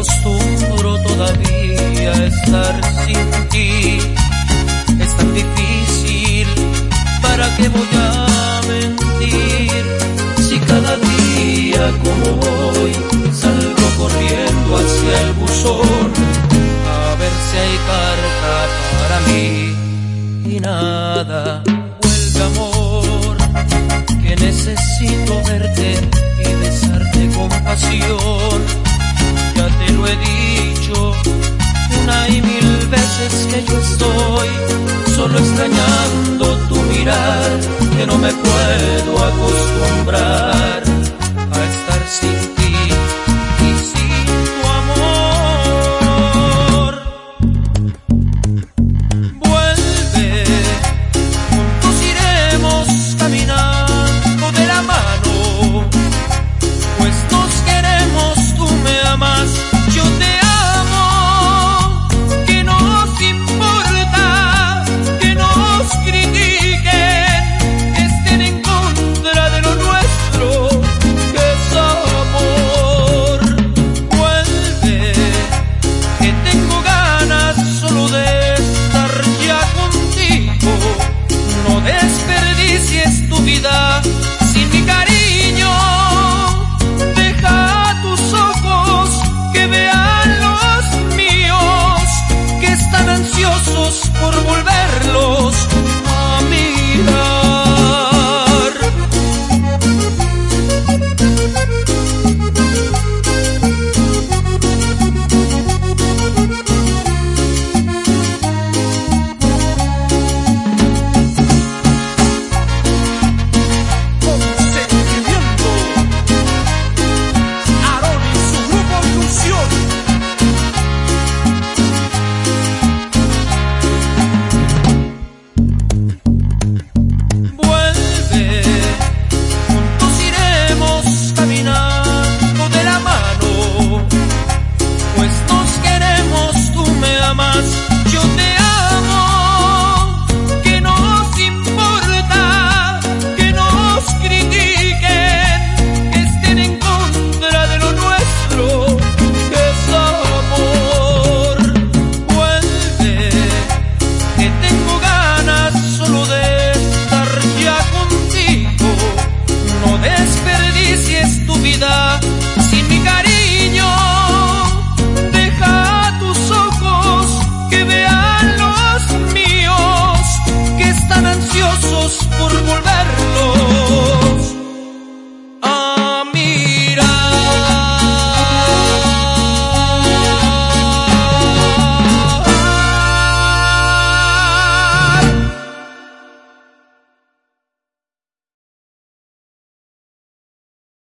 acostumbro todavía a estar sin ti. Es tan difícil, ¿para qué voy a mentir? Si cada día como hoy salgo corriendo hacia el buzón a ver si hay carta para mí. Y nada, vuelve amor, que necesito verte y besarte con pasión. Ya te lo